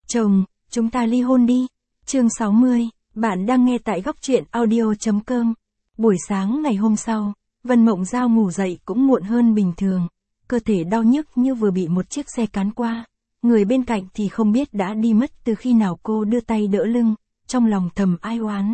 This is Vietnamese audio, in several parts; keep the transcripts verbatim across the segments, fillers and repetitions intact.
Chồng, chúng ta ly hôn đi. Chương sáu mươi, bạn đang nghe tại góc truyện audio.com. Buổi sáng ngày hôm sau, Vân Mộng Giao ngủ dậy cũng muộn hơn bình thường. Cơ thể đau nhức như vừa bị một chiếc xe cán qua. Người bên cạnh thì không biết đã đi mất từ khi nào. Cô đưa tay đỡ lưng, trong lòng thầm ai oán.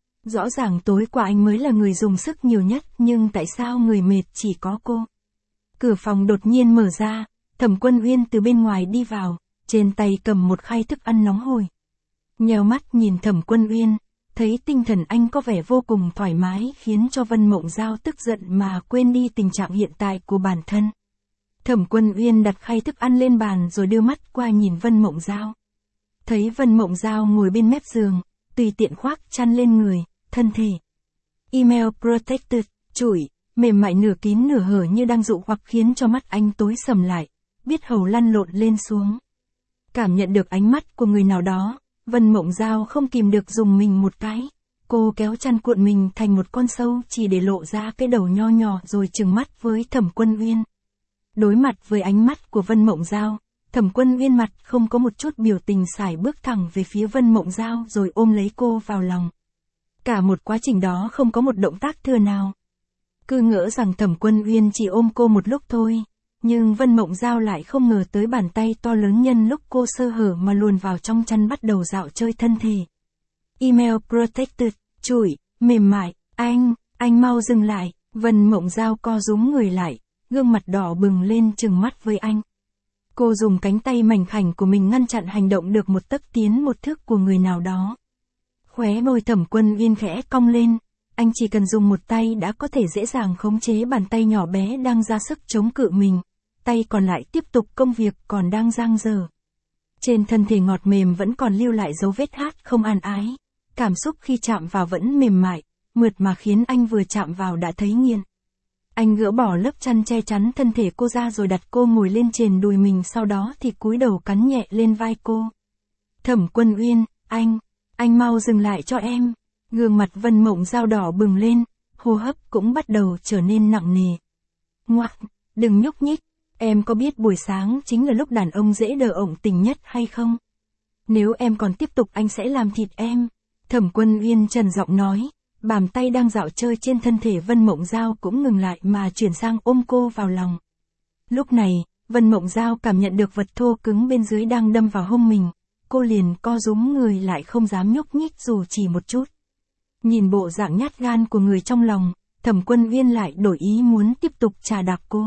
Rõ ràng tối qua anh mới là người dùng sức nhiều nhất, nhưng tại sao người mệt chỉ có cô? Cửa phòng đột nhiên mở ra, Thẩm Quân Uyên từ bên ngoài đi vào, trên tay cầm một khay thức ăn nóng hổi. Nheo mắt nhìn Thẩm Quân Uyên, thấy tinh thần anh có vẻ vô cùng thoải mái, khiến cho Vân Mộng Giao tức giận mà quên đi tình trạng hiện tại của bản thân. Thẩm Quân Uyên đặt khay thức ăn lên bàn rồi đưa mắt qua nhìn Vân Mộng Giao. Thấy Vân Mộng Giao ngồi bên mép giường, tùy tiện khoác chăn lên người, thân thể email protected, chủi, mềm mại nửa kín nửa hở như đang dụ hoặc, khiến cho mắt anh tối sầm lại, biết hầu lăn lộn lên xuống. Cảm nhận được ánh mắt của người nào đó, Vân Mộng Giao không kìm được dùng mình một cái. Cô kéo chăn cuộn mình thành một con sâu chỉ để lộ ra cái đầu nho nhỏ rồi trừng mắt với Thẩm Quân Uyên. Đối mặt với ánh mắt của Vân Mộng Giao, Thẩm Quân Uyên mặt không có một chút biểu tình, sải bước thẳng về phía Vân Mộng Giao rồi ôm lấy cô vào lòng. Cả một quá trình đó không có một động tác thừa nào. Cứ ngỡ rằng Thẩm Quân Uyên chỉ ôm cô một lúc thôi, nhưng Vân Mộng Giao lại không ngờ tới bàn tay to lớn nhân lúc cô sơ hở mà luồn vào trong chăn bắt đầu dạo chơi thân thể. Email protected, chủi, mềm mại, anh, anh mau dừng lại. Vân Mộng Giao co rúm người lại, gương mặt đỏ bừng lên trừng mắt với anh. Cô dùng cánh tay mảnh khảnh của mình ngăn chặn hành động được một tấc tiến một thước của người nào đó. Khóe môi Thẩm Quân Uyên khẽ cong lên, anh chỉ cần dùng một tay đã có thể dễ dàng khống chế bàn tay nhỏ bé đang ra sức chống cự mình, tay còn lại tiếp tục công việc còn đang dang dở. Trên thân thể ngọt mềm vẫn còn lưu lại dấu vết hát không an ái, cảm xúc khi chạm vào vẫn mềm mại, mượt mà khiến anh vừa chạm vào đã thấy nghiền. Anh gỡ bỏ lớp chăn che chắn thân thể cô ra rồi đặt cô ngồi lên trên đùi mình, sau đó thì cúi đầu cắn nhẹ lên vai cô. Thẩm Quân Uyên, anh, anh mau dừng lại cho em. Gương mặt Vân Mộng Giao đỏ bừng lên, hô hấp cũng bắt đầu trở nên nặng nề. Ngoặc, đừng nhúc nhích, em có biết buổi sáng chính là lúc đàn ông dễ đờ ổng tình nhất hay không? Nếu em còn tiếp tục anh sẽ làm thịt em. Thẩm Quân Uyên trầm giọng nói, bàn tay đang dạo chơi trên thân thể Vân Mộng Giao cũng ngừng lại mà chuyển sang ôm cô vào lòng. Lúc này, Vân Mộng Giao cảm nhận được vật thô cứng bên dưới đang đâm vào hông mình, cô liền co rúm người lại không dám nhúc nhích dù chỉ một chút. Nhìn bộ dạng nhát gan của người trong lòng, Thẩm Quân Uyên lại đổi ý muốn tiếp tục trà đạp cô.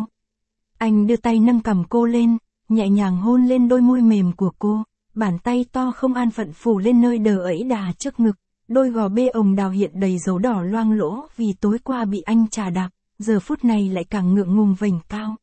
Anh đưa tay nâng cằm cô lên, nhẹ nhàng hôn lên đôi môi mềm của cô, bàn tay to không an phận phủ lên nơi đờ ẫy đà trước ngực, đôi gò bê ồng đào hiện đầy dấu đỏ loang lỗ vì tối qua bị anh trà đạp, giờ phút này lại càng ngượng ngùng vểnh cao.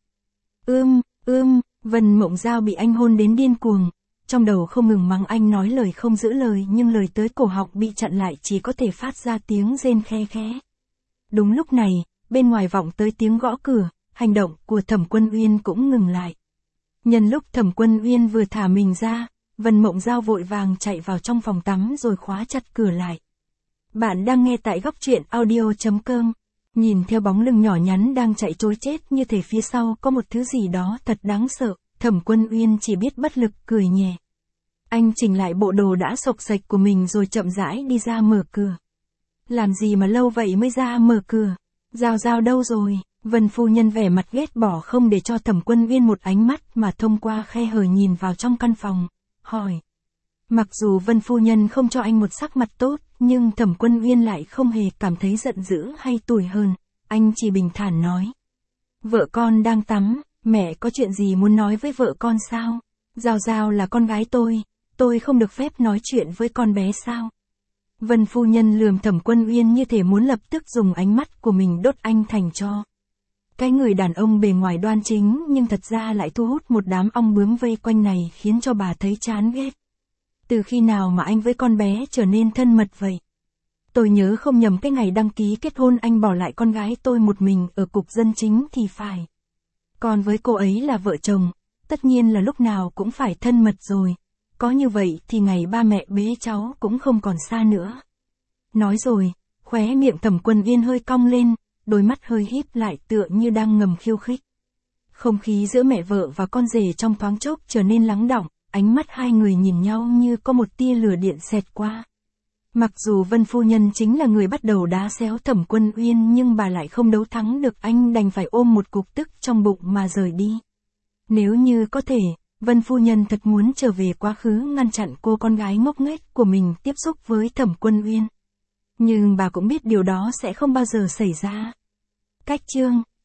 Ưm, ưm, Vân Mộng Giao bị anh hôn đến điên cuồng. Trong đầu không ngừng mắng anh nói lời không giữ lời, nhưng lời tới cổ họng bị chặn lại, chỉ có thể phát ra tiếng rên khe khẽ. Đúng lúc này, bên ngoài vọng tới tiếng gõ cửa, hành động của Thẩm Quân Uyên cũng ngừng lại. Nhân lúc Thẩm Quân Uyên vừa thả mình ra, Vân Mộng Giao vội vàng chạy vào trong phòng tắm rồi khóa chặt cửa lại. Bạn đang nghe tại góc truyện audio.com. Nhìn theo bóng lưng nhỏ nhắn đang chạy trối chết như thể phía sau có một thứ gì đó thật đáng sợ, Thẩm Quân Uyên chỉ biết bất lực cười nhẹ. Anh chỉnh lại bộ đồ đã xộc xệch của mình rồi chậm rãi đi ra mở cửa. Làm gì mà lâu vậy mới ra mở cửa? Giao Giao đâu rồi? Vân phu nhân vẻ mặt ghét bỏ không để cho Thẩm Quân Uyên một ánh mắt mà thông qua khe hở nhìn vào trong căn phòng, hỏi. Mặc dù Vân phu nhân không cho anh một sắc mặt tốt, nhưng Thẩm Quân Uyên lại không hề cảm thấy giận dữ hay tủi hờn, anh chỉ bình thản nói. Vợ con đang tắm, mẹ có chuyện gì muốn nói với vợ con sao? Giao Giao là con gái tôi, tôi không được phép nói chuyện với con bé sao? Vân phu nhân lườm Thẩm Quân Uyên như thể muốn lập tức dùng ánh mắt của mình đốt anh thành tro. Cái người đàn ông bề ngoài đoan chính nhưng thật ra lại thu hút một đám ong bướm vây quanh này khiến cho bà thấy chán ghét. Từ khi nào mà anh với con bé trở nên thân mật vậy? Tôi nhớ không nhầm cái ngày đăng ký kết hôn anh bỏ lại con gái tôi một mình ở cục dân chính thì phải. Còn với cô ấy là vợ chồng, tất nhiên là lúc nào cũng phải thân mật rồi. Có như vậy thì ngày ba mẹ bế cháu cũng không còn xa nữa. Nói rồi, khóe miệng Thẩm Quân Uyên hơi cong lên, đôi mắt hơi híp lại tựa như đang ngầm khiêu khích. Không khí giữa mẹ vợ và con rể trong thoáng chốc trở nên lắng đọng, ánh mắt hai người nhìn nhau như có một tia lửa điện xẹt qua. Mặc dù Vân phu nhân chính là người bắt đầu đá xéo Thẩm Quân Uyên nhưng bà lại không đấu thắng được anh, đành phải ôm một cục tức trong bụng mà rời đi. Nếu như có thể, Vân phu nhân thật muốn trở về quá khứ ngăn chặn cô con gái ngốc nghếch của mình tiếp xúc với Thẩm Quân Uyên. Nhưng bà cũng biết điều đó sẽ không bao giờ xảy ra. Cách chương